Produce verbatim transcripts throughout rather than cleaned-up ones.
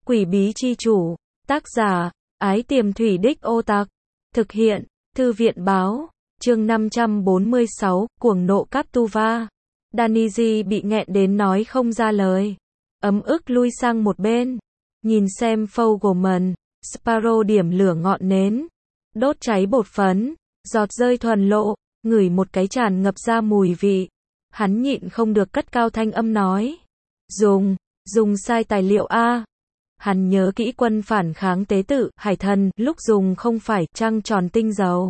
Quỷ bí chi chủ, tác giả, Ái Tiềm Thủy Đích Ô Tặc, thực hiện, Thư viện báo, chương năm trăm bốn mươi sáu, cuồng nộ Captuva. Daniji bị nghẹn đến nói không ra lời. Ấm ức lui sang một bên. Nhìn xem Fogelman, Sparrow điểm lửa ngọn nến. Đốt cháy bột phấn, giọt rơi thuần lộ, ngửi một cái tràn ngập ra mùi vị. Hắn nhịn không được cất cao thanh âm nói. Dùng, dùng sai tài liệu A. Hắn nhớ kỹ quân phản kháng tế tự, hải thần, lúc dùng không phải trăng tròn tinh dầu.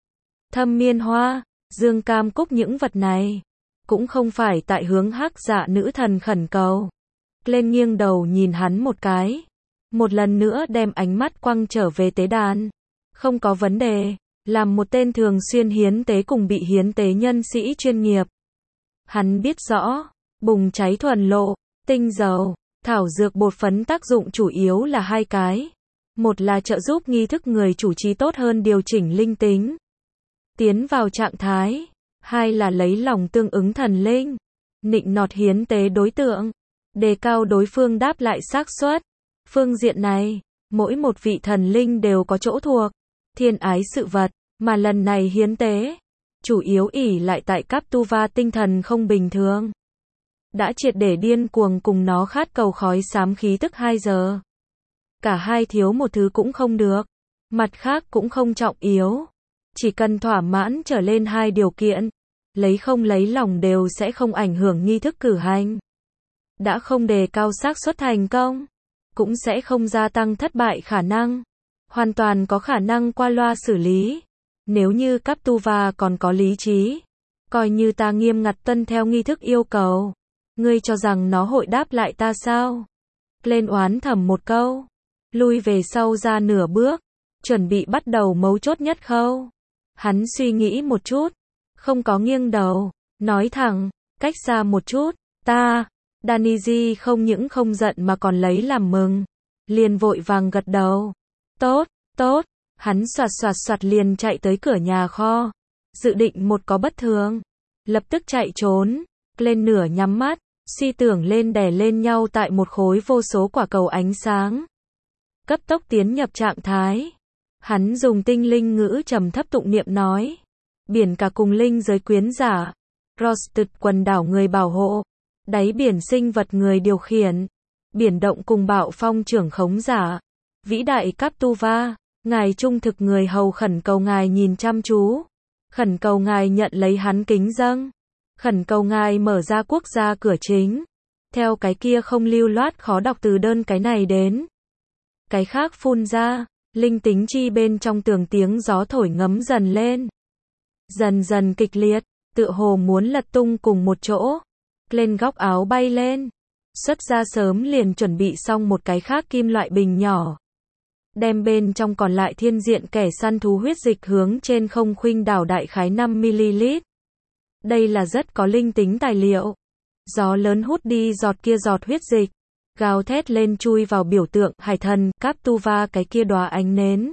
Thâm miên hoa, dương cam cúc những vật này. Cũng không phải tại hướng hắc dạ nữ thần khẩn cầu. Lên nghiêng đầu nhìn hắn một cái. Một lần nữa đem ánh mắt quăng trở về tế đàn. Không có vấn đề. Làm một tên thường xuyên hiến tế cùng bị hiến tế nhân sĩ chuyên nghiệp. Hắn biết rõ, bùng cháy thuần lộ, tinh dầu, thảo dược bột phấn tác dụng chủ yếu là hai cái. Một là trợ giúp nghi thức người chủ trì tốt hơn điều chỉnh linh tính. Tiến vào trạng thái. Hai là lấy lòng tương ứng thần linh. Nịnh nọt hiến tế đối tượng. Đề cao đối phương đáp lại xác suất. Phương diện này, mỗi một vị thần linh đều có chỗ thuộc. Thiên ái sự vật, mà lần này hiến tế. Chủ yếu ỷ lại tại Captuva tinh thần không bình thường. Đã triệt để điên cuồng cùng nó khát cầu khói xám khí tức hai giờ. Cả hai thiếu một thứ cũng không được. Mặt khác cũng không trọng yếu. Chỉ cần thỏa mãn trở lên hai điều kiện. Lấy không lấy lòng đều sẽ không ảnh hưởng nghi thức cử hành. Đã không đề cao xác suất thành công. Cũng sẽ không gia tăng thất bại khả năng. Hoàn toàn có khả năng qua loa xử lý. Nếu như Captuva còn có lý trí. Coi như ta nghiêm ngặt tuân theo nghi thức yêu cầu. Ngươi cho rằng nó hội đáp lại ta sao? Lên oán thầm một câu. Lui về sau ra nửa bước. Chuẩn bị bắt đầu mấu chốt nhất khâu. Hắn suy nghĩ một chút. Không có nghiêng đầu. Nói thẳng. Cách xa một chút. Ta. Daniji không những không giận mà còn lấy làm mừng. Liền vội vàng gật đầu. Tốt, tốt. Hắn soạt soạt soạt liền chạy tới cửa nhà kho. Dự định một có bất thường. Lập tức chạy trốn. Lên nửa nhắm mắt. Suy tưởng lên đè lên nhau tại một khối vô số quả cầu ánh sáng. Cấp tốc tiến nhập trạng thái. Hắn dùng tinh linh ngữ trầm thấp tụng niệm nói. Biển cả cùng linh giới quyến giả. Rosted quần đảo người bảo hộ. Đáy biển sinh vật người điều khiển. Biển động cùng bạo phong trưởng khống giả. Vĩ đại Captuva. Ngài trung thực người hầu khẩn cầu ngài nhìn chăm chú. Khẩn cầu ngài nhận lấy hắn kính dâng. Khẩn cầu ngài mở ra quốc gia cửa chính. Theo cái kia không lưu loát khó đọc từ đơn cái này đến. Cái khác phun ra. Linh tính chi bên trong tường tiếng gió thổi ngấm dần lên. Dần dần kịch liệt. Tựa hồ muốn lật tung cùng một chỗ. Lên góc áo bay lên. Xuất ra sớm liền chuẩn bị xong một cái khác kim loại bình nhỏ. Đem bên trong còn lại thiên diện kẻ săn thú huyết dịch hướng trên không khuynh đảo đại khái năm mi-li-lít. Đây là rất có linh tính tài liệu. Gió lớn hút đi giọt kia giọt huyết dịch. Gào thét lên chui vào biểu tượng hải thần Captuva cái kia đóa ánh nến.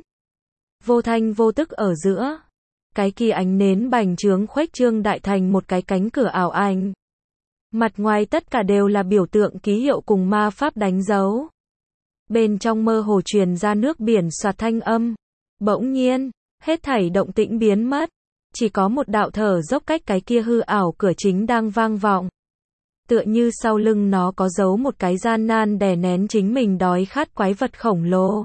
Vô thanh vô tức ở giữa. Cái kia ánh nến bành trướng khuếch trương đại thành một cái cánh cửa ảo ảnh. Mặt ngoài tất cả đều là biểu tượng ký hiệu cùng ma pháp đánh dấu. Bên trong mơ hồ truyền ra nước biển xoạt thanh âm. Bỗng nhiên, hết thảy động tĩnh biến mất. Chỉ có một đạo thở dốc cách cái kia hư ảo cửa chính đang vang vọng. Tựa như sau lưng nó có giấu một cái gian nan đè nén chính mình đói khát quái vật khổng lồ.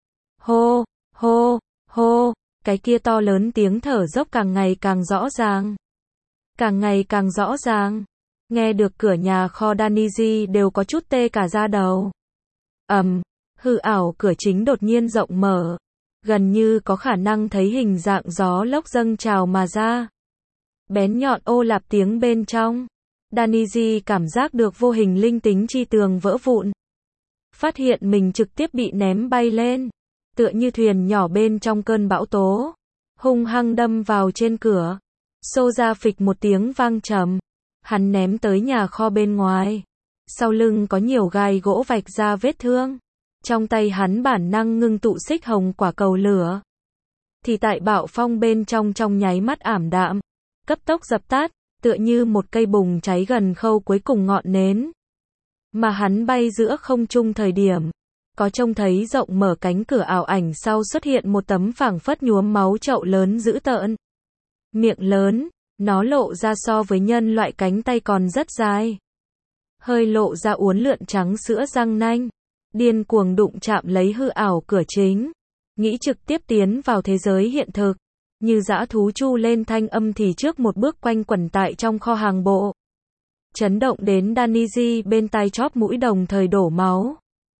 Hô, hô, hô, cái kia to lớn tiếng thở dốc càng ngày càng rõ ràng. Càng ngày càng rõ ràng. Nghe được cửa nhà kho Daniji đều có chút tê cả da đầu. Ầm, hư ảo cửa chính đột nhiên rộng mở. Gần như có khả năng thấy hình dạng gió lốc dâng trào mà ra. Bén nhọn ô lạp tiếng bên trong. Daniji cảm giác được vô hình linh tính chi tường vỡ vụn. Phát hiện mình trực tiếp bị ném bay lên. Tựa như thuyền nhỏ bên trong cơn bão tố. Hung hăng đâm vào trên cửa. Xô ra phịch một tiếng vang trầm. Hắn ném tới nhà kho bên ngoài. Sau lưng có nhiều gai gỗ vạch ra vết thương. Trong tay hắn bản năng ngưng tụ xích hồng quả cầu lửa. Thì tại bạo phong bên trong trong nháy mắt ảm đạm. Cấp tốc dập tắt, tựa như một cây bùng cháy gần khâu cuối cùng ngọn nến. Mà hắn bay giữa không trung thời điểm. Có trông thấy rộng mở cánh cửa ảo ảnh sau xuất hiện một tấm phảng phất nhuốm máu chậu lớn dữ tợn. Miệng lớn, nó lộ ra so với nhân loại cánh tay còn rất dài. Hơi lộ ra uốn lượn trắng sữa răng nanh. Điên cuồng đụng chạm lấy hư ảo cửa chính. Nghĩ trực tiếp tiến vào thế giới hiện thực. Như dã thú chu lên thanh âm thì trước một bước quanh quẩn tại trong kho hàng bộ. Chấn động đến Daniji bên tai chóp mũi đồng thời đổ máu.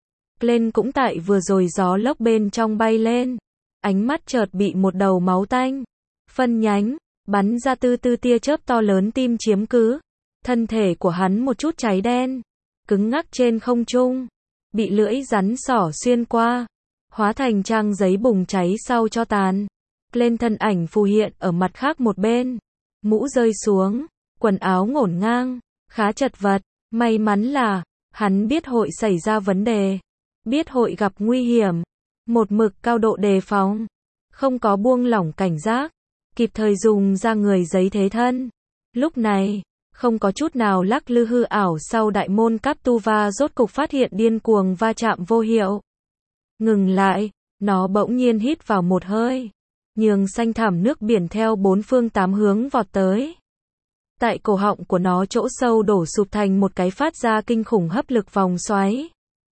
Lên cũng tại vừa rồi gió lốc bên trong bay lên. Ánh mắt chợt bị một đầu máu tanh. Phân nhánh, bắn ra tư tư tia chớp to lớn tim chiếm cứ. Thân thể của hắn một chút cháy đen. Cứng ngắc trên không trung. Bị lưỡi rắn sỏ xuyên qua. Hóa thành trang giấy bùng cháy sau cho tàn. Lên thân ảnh phù hiện ở mặt khác một bên. Mũ rơi xuống. Quần áo ngổn ngang. Khá chật vật. May mắn là, hắn biết hội xảy ra vấn đề. Biết hội gặp nguy hiểm. Một mực cao độ đề phòng. Không có buông lỏng cảnh giác. Kịp thời dùng ra người giấy thế thân. Lúc này, không có chút nào lắc lư hư ảo sau đại môn Captuva rốt cục phát hiện điên cuồng va chạm vô hiệu. Ngừng lại, nó bỗng nhiên hít vào một hơi. Nhường xanh thẳm nước biển theo bốn phương tám hướng vọt tới. Tại cổ họng của nó chỗ sâu đổ sụp thành một cái phát ra kinh khủng hấp lực vòng xoáy.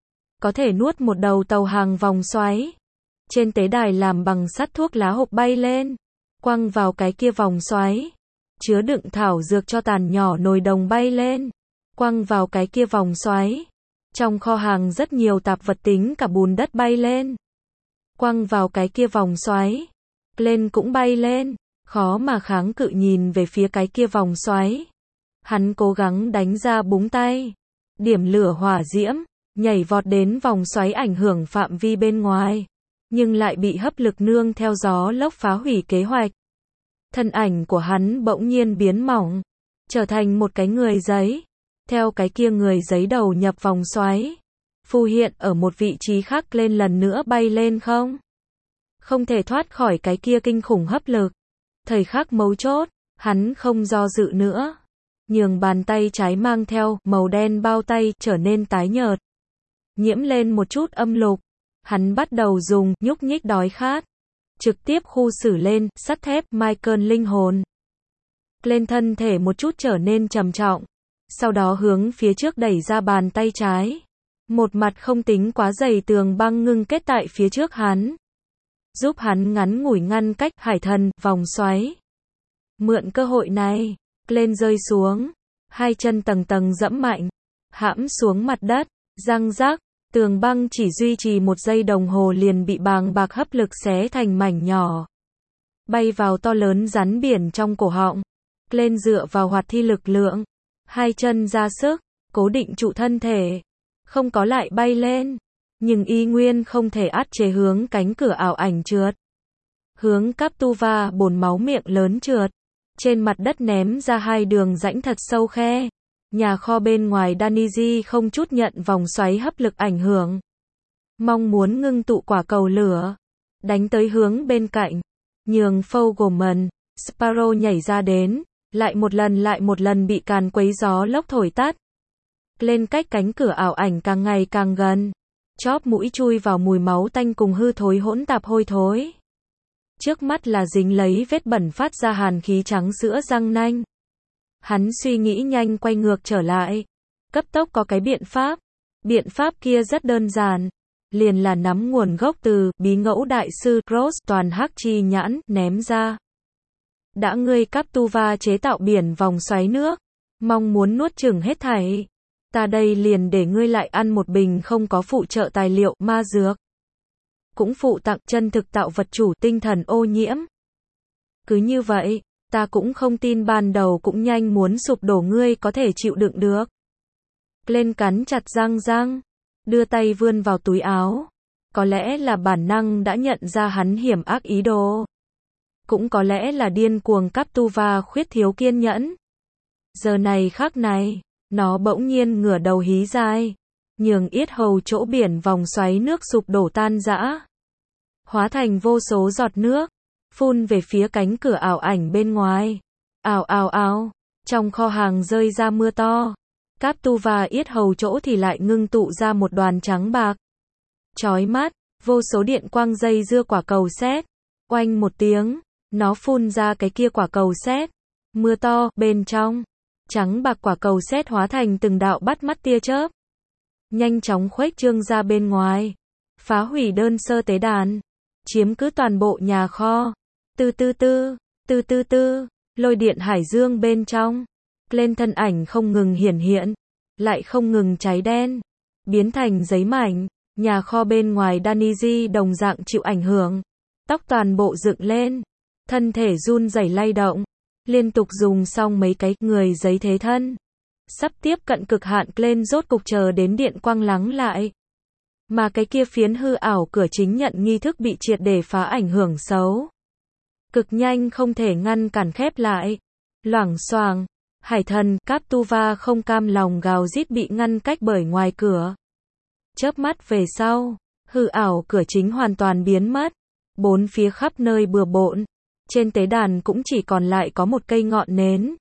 Có thể nuốt một đầu tàu hàng vòng xoáy. Trên tế đài làm bằng sắt thuốc lá hộp bay lên. Quăng vào cái kia vòng xoáy. Chứa đựng thảo dược cho tàn nhỏ nồi đồng bay lên. Quăng vào cái kia vòng xoáy. Trong kho hàng rất nhiều tạp vật tính cả bùn đất bay lên. Quăng vào cái kia vòng xoáy. Lên cũng bay lên. Khó mà kháng cự nhìn về phía cái kia vòng xoáy. Hắn cố gắng đánh ra búng tay. Điểm lửa hỏa diễm. Nhảy vọt đến vòng xoáy ảnh hưởng phạm vi bên ngoài. Nhưng lại bị hấp lực nương theo gió lốc phá hủy kế hoạch. Thân ảnh của hắn bỗng nhiên biến mỏng. Trở thành một cái người giấy. Theo cái kia người giấy đầu nhập vòng xoáy. Phù hiện ở một vị trí khác lên lần nữa bay lên không. Không thể thoát khỏi cái kia kinh khủng hấp lực. Thời khắc mấu chốt, hắn không do dự nữa. Nhường bàn tay trái mang theo màu đen bao tay trở nên tái nhợt. Nhiễm lên một chút âm lục. Hắn bắt đầu dùng nhúc nhích đói khát. Trực tiếp khu xử lên sắt thép Michael linh hồn. Lên thân thể một chút trở nên trầm trọng. Sau đó hướng phía trước đẩy ra bàn tay trái. Một mặt không tính quá dày tường băng ngưng kết tại phía trước hắn. Giúp hắn ngắn ngủi ngăn cách hải thần, vòng xoáy. Mượn cơ hội này, lên rơi xuống. Hai chân tầng tầng dẫm mạnh. Hãm xuống mặt đất, răng rác. Tường băng chỉ duy trì một giây đồng hồ liền bị bàng bạc hấp lực xé thành mảnh nhỏ. Bay vào to lớn rắn biển trong cổ họng. Lên dựa vào hoạt thi lực lượng. Hai chân ra sức, cố định trụ thân thể. Không có lại bay lên. Nhưng y nguyên không thể át chế hướng cánh cửa ảo ảnh trượt. Hướng Captuva bồn máu miệng lớn trượt. Trên mặt đất ném ra hai đường rãnh thật sâu khe. Nhà kho bên ngoài Daniji không chút nhận vòng xoáy hấp lực ảnh hưởng. Mong muốn ngưng tụ quả cầu lửa. Đánh tới hướng bên cạnh. Nhường Fogelman, Sparrow nhảy ra đến. Lại một lần lại một lần bị càn quấy gió lốc thổi tắt. Lên cách cánh cửa ảo ảnh càng ngày càng gần. Chóp mũi chui vào mùi máu tanh cùng hư thối hỗn tạp hôi thối. Trước mắt là dính lấy vết bẩn phát ra hàn khí trắng sữa răng nanh. Hắn suy nghĩ nhanh quay ngược trở lại. Cấp tốc có cái biện pháp. Biện pháp kia rất đơn giản. Liền là nắm nguồn gốc từ bí ngẫu đại sư Cross toàn hắc chi nhãn ném ra. Đã ngươi Captuva chế tạo biển vòng xoáy nước. Mong muốn nuốt chửng hết thảy. Ta đây liền để ngươi lại ăn một bình không có phụ trợ tài liệu ma dược. Cũng phụ tặng chân thực tạo vật chủ tinh thần ô nhiễm. Cứ như vậy, ta cũng không tin ban đầu cũng nhanh muốn sụp đổ ngươi có thể chịu đựng được. Lên cắn chặt răng răng, đưa tay vươn vào túi áo. Có lẽ là bản năng đã nhận ra hắn hiểm ác ý đồ. Cũng có lẽ là điên cuồng Captuva khuyết thiếu kiên nhẫn. Giờ này khắc này, nó bỗng nhiên ngửa đầu hí dài, nhường yết hầu chỗ biển vòng xoáy nước sụp đổ tan rã. Hóa thành vô số giọt nước, phun về phía cánh cửa ảo ảnh bên ngoài. Ào ào ào, trong kho hàng rơi ra mưa to. Captuva yết hầu chỗ thì lại ngưng tụ ra một đoàn trắng bạc. chói mắt, vô số điện quang dây dưa quả cầu sét. Oanh một tiếng, nó phun ra cái kia quả cầu sét. Mưa to, bên trong, trắng bạc quả cầu sét hóa thành từng đạo bắt mắt tia chớp. Nhanh chóng khuếch trương ra bên ngoài. Phá hủy đơn sơ tế đàn. Chiếm cứ toàn bộ nhà kho. Tư tư tư, tư tư tư, lôi điện hải dương bên trong. Lên thân ảnh không ngừng hiển hiện. Lại không ngừng cháy đen. Biến thành giấy mảnh. Nhà kho bên ngoài Daniji đồng dạng chịu ảnh hưởng. Tóc toàn bộ dựng lên. Thân thể run rẩy lay động. Liên tục dùng xong mấy cái người giấy thế thân. Sắp tiếp cận cực hạn lên rốt cục chờ đến điện quang lắng lại. Mà cái kia phiến hư ảo cửa chính nhận nghi thức bị triệt để phá ảnh hưởng xấu. Cực nhanh không thể ngăn cản khép lại. Loảng xoảng, hải thần Captuva không cam lòng gào rít bị ngăn cách bởi ngoài cửa. Chớp mắt về sau, hư ảo cửa chính hoàn toàn biến mất. Bốn phía khắp nơi bừa bộn. Trên tế đàn cũng chỉ còn lại có một cây ngọn nến.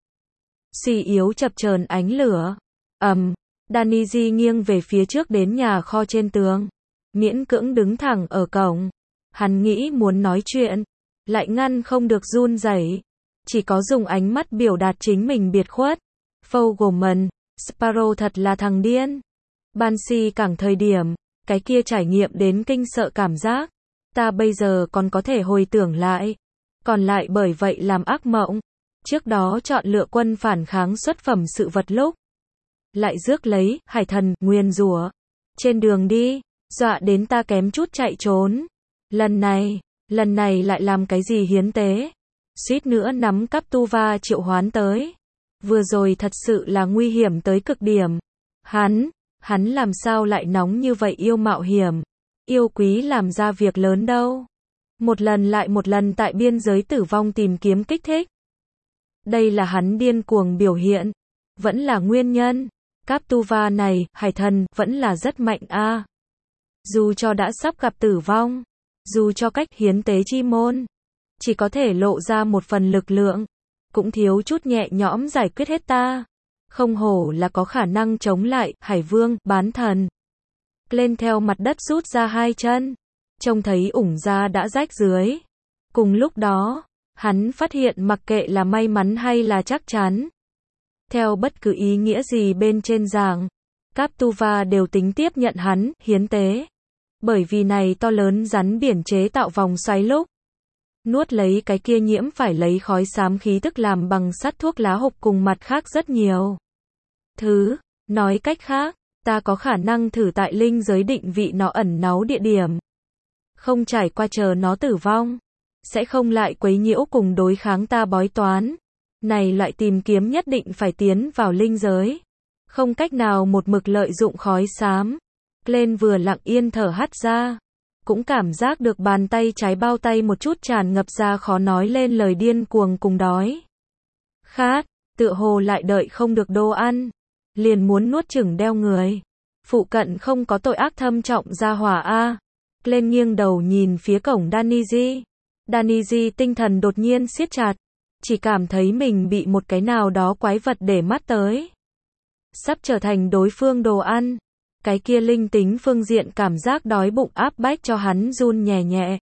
Suy yếu chập chờn ánh lửa. Ầm, um, Daniji nghiêng về phía trước đến nhà kho trên tường. Miễn cưỡng đứng thẳng ở cổng. Hắn nghĩ muốn nói chuyện, lại ngăn không được run rẩy. Chỉ có dùng ánh mắt biểu đạt chính mình biệt khuất. Fogelman, Sparrow thật là thằng điên. Banshee càng thời điểm, cái kia trải nghiệm đến kinh sợ cảm giác. Ta bây giờ còn có thể hồi tưởng lại. Còn lại bởi vậy làm ác mộng. Trước đó chọn lựa quân phản kháng xuất phẩm sự vật lúc. Lại rước lấy, hải thần, nguyên rủa. Trên đường đi, dọa đến ta kém chút chạy trốn. Lần này, lần này lại làm cái gì hiến tế. Suýt nữa nắm Captuva triệu hoán tới. Vừa rồi thật sự là nguy hiểm tới cực điểm. Hắn, hắn làm sao lại nóng như vậy yêu mạo hiểm. Yêu quý làm ra việc lớn đâu. Một lần lại một lần tại biên giới tử vong tìm kiếm kích thích. Đây là hắn điên cuồng biểu hiện. Vẫn là nguyên nhân. Captuva này, hải thần, vẫn là rất mạnh a. À. Dù cho đã sắp gặp tử vong. Dù cho cách hiến tế chi môn. Chỉ có thể lộ ra một phần lực lượng. Cũng thiếu chút nhẹ nhõm giải quyết hết ta. Không hổ là có khả năng chống lại, hải vương, bán thần. Lên theo mặt đất rút ra hai chân. Trông thấy ủng da đã rách dưới. Cùng lúc đó, hắn phát hiện mặc kệ là may mắn hay là chắc chắn. Theo bất cứ ý nghĩa gì bên trên giảng, Captuva đều tính tiếp nhận hắn, hiến tế. Bởi vì này to lớn rắn biển chế tạo vòng xoáy lúc. Nuốt lấy cái kia nhiễm phải lấy khói xám khí tức làm bằng sắt thuốc lá hộp cùng mặt khác rất nhiều. Thứ, nói cách khác, ta có khả năng thử tại linh giới định vị nó ẩn náu địa điểm. Không trải qua chờ nó tử vong. Sẽ không lại quấy nhiễu cùng đối kháng ta bói toán. Này loại tìm kiếm nhất định phải tiến vào linh giới. Không cách nào một mực lợi dụng khói xám. Glenn vừa lặng yên thở hắt ra. Cũng cảm giác được bàn tay trái bao tay một chút tràn ngập ra khó nói lên lời điên cuồng cùng đói. Khát, tựa hồ lại đợi không được đồ ăn. Liền muốn nuốt chửng đeo người. Phụ cận không có tội ác thâm trọng ra hỏa a. Glenn nghiêng đầu nhìn phía cổng Daniji. Daniji tinh thần đột nhiên siết chặt. Chỉ cảm thấy mình bị một cái nào đó quái vật để mắt tới. Sắp trở thành đối phương đồ ăn. Cái kia linh tính phương diện cảm giác đói bụng áp bách cho hắn run nhẹ nhẹ.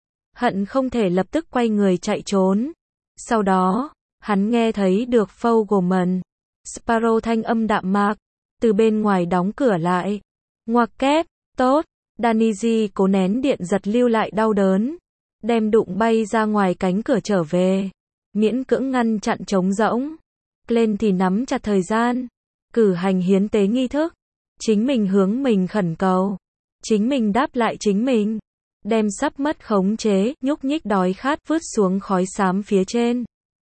Hận không thể lập tức quay người chạy trốn. Sau đó, hắn nghe thấy được Fogelman, Sparrow thanh âm đạm mạc. Từ bên ngoài đóng cửa lại. Ngoặc kép, tốt. Daniji cố nén điện giật lưu lại đau đớn. Đem đụng bay ra ngoài cánh cửa trở về. Miễn cưỡng ngăn chặn trống rỗng. Glenn thì nắm chặt thời gian. Cử hành hiến tế nghi thức. Chính mình hướng mình khẩn cầu. Chính mình đáp lại chính mình. Đem sắp mất khống chế, nhúc nhích đói khát vứt xuống khói xám phía trên.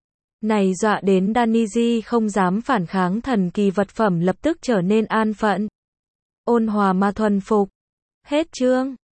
Này dọa đến Daniji không dám phản kháng thần kỳ vật phẩm lập tức trở nên an phận. Ôn hòa mà thuần phục. Hết chương.